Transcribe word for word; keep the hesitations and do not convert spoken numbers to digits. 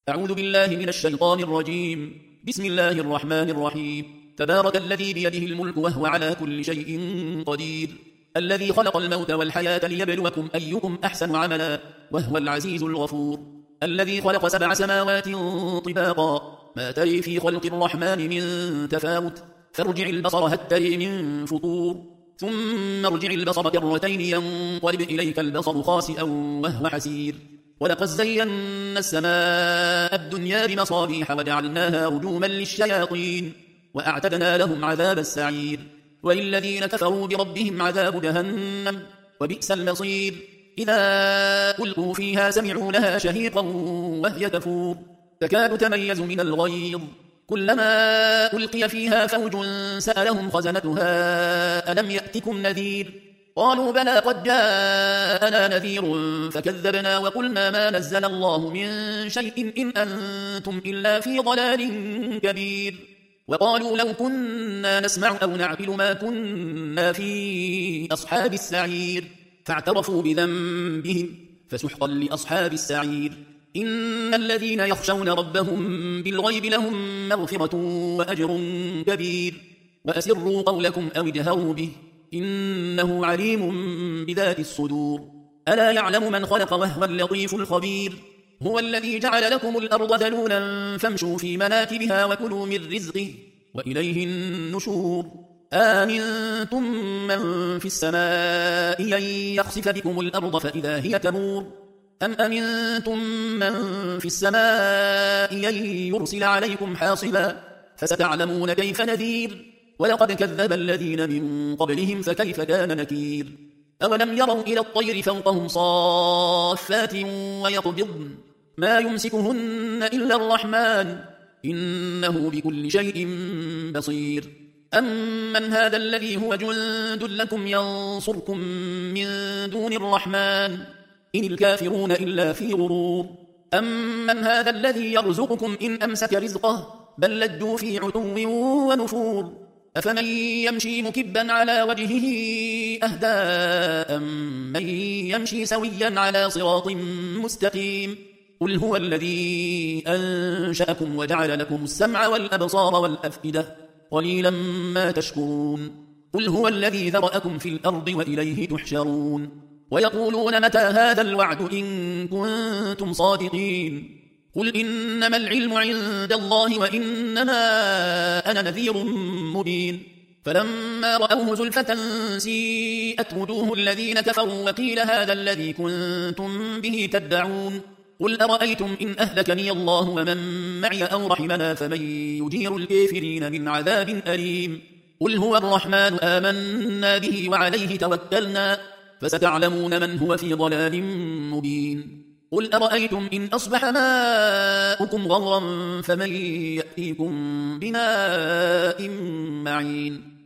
أعوذ بالله من الشيطان الرجيم. بسم الله الرحمن الرحيم. تبارك الذي بيده الملك وهو على كل شيء قدير، الذي خلق الموت والحياة ليبلوكم أيكم أحسن عملا وهو العزيز الغفور، الذي خلق سبع سماوات طباقا ما تري في خلق الرحمن من تفاوت، فارجع البصر هل تري من فطور، ثم ارجع البصر كرتين ينقلب إليك البصر خاسئا وهو حسير، ولقد زينا السماء الدنيا بمصابيح وجعلناها رجوما للشياطين وأعتدنا لهم عذاب السعير، وللذين كفروا بربهم عذاب جهنم وبئس المصير. إذا ألقوا فيها سمعوا لها شهيقا وهي تفور تكاد تميز من الغيظ، كلما ألقي فيها فوج سألهم خزنتها ألم يأتكم نذير، قالوا بلى قد جاءنا نذير فكذبنا وقلنا ما نزل الله من شيء إن أنتم إلا في ضلال كبير، وقالوا لو كنا نسمع أو نعقل ما كنا في أصحاب السعير، فاعترفوا بذنبهم فسحقا لأصحاب السعير. إن الذين يخشون ربهم بالغيب لهم مغفرة وأجر كبير، وأسروا قولكم أو اجهروا به إنه عليم بذات الصدور. ألا يعلم من خلق وهو اللطيف الخبير، هو الذي جعل لكم الأرض ذلولا فامشوا في مناكبها وكلوا من رزقه وإليه النشور. آمنتم من في السماء أن يخسف بكم الأرض فإذا هي تمور، أم أمنتم من في السماء أن يرسل عليكم حاصبا، فستعلمون كيف نذير. ولقد كذب الذين من قبلهم فكيف كان نكير. أولم يروا إلى الطير فوقهم صافات ويقبضن ما يمسكهن إلا الرحمن إنه بكل شيء بصير. أمن هذا الذي هو جند لكم ينصركم من دون الرحمن إن الكافرون إلا في غرور. أمن هذا الذي يرزقكم إن أمسك رزقه بل لجوا في عتو ونفور. أفمن يمشي مكبا على وجهه أهدى أمن يمشي سويا على صراط مستقيم. قل هو الذي أنشأكم وجعل لكم السمع والأبصار والأفئدة قليلا ما تشكرون. قل هو الذي ذرأكم في الأرض وإليه تحشرون. ويقولون متى هذا الوعد إن كنتم صادقين. قل إنما العلم عند الله وإنما أنا نذير مبين. فلما رأوه زلفة سيئت وجوه الذين كفروا وقيل هذا الذي كنتم به تدعون. قل أرأيتم إن أهلكني الله ومن معي أو رحمنا فمن يجير الكافرين من عذاب أليم. قل هو الرحمن آمنا به وعليه توكلنا فستعلمون من هو في ضلال مبين. قل أرأيتم إن أصبح ماؤكم غورا فمن يأتيكم بماء معين.